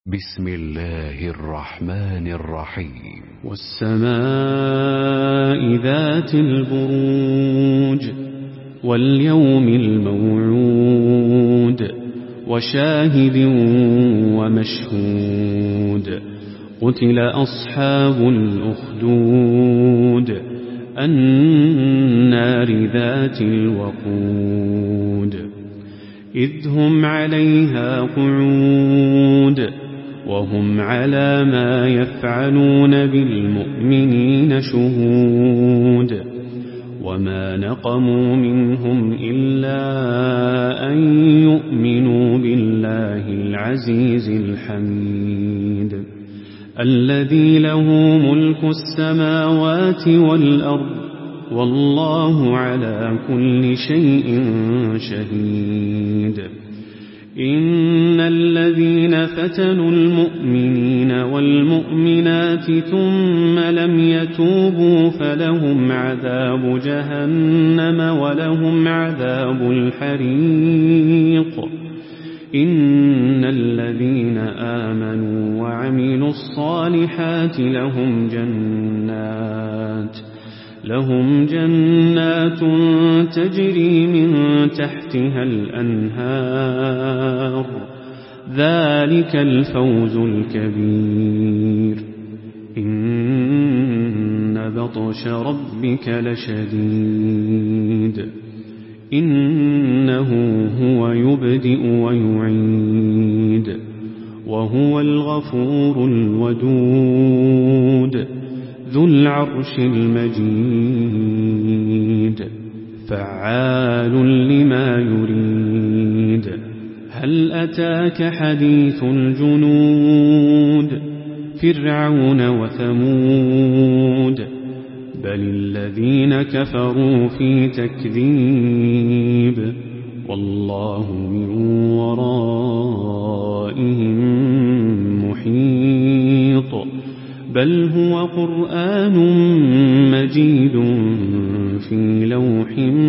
بسم الله الرحمن الرحيم. والسماء ذات البروج واليوم الموعود وشاهد ومشهود قتل أصحاب الأخدود النار ذات الوقود إذ هم عليها قعود وهم على ما يفعلون بالمؤمنين شهود وما نقموا منهم إلا أن يؤمنوا بالله العزيز الحميد الذي له ملك السماوات والأرض والله على كل شيء شهيد إن الذين فتنوا المؤمنين والمؤمنات ثم لم يتوبوا فلهم عذاب جهنم ولهم عذاب الحريق إن الذين آمنوا وعملوا الصالحات لهم جنات تجري من تحتها الأنهار ذلك الفوز الكبير إن بطش ربك لشديد إنه هو يبدئ ويعيد وهو الغفور الودود ذو العرش المجيد فعال لما يريد هل أتاك حديث الجنود فرعون وثمود بل الذين كفروا في تكذيب والله من ورائهم محيط بل هو قرآن مجيد في لوح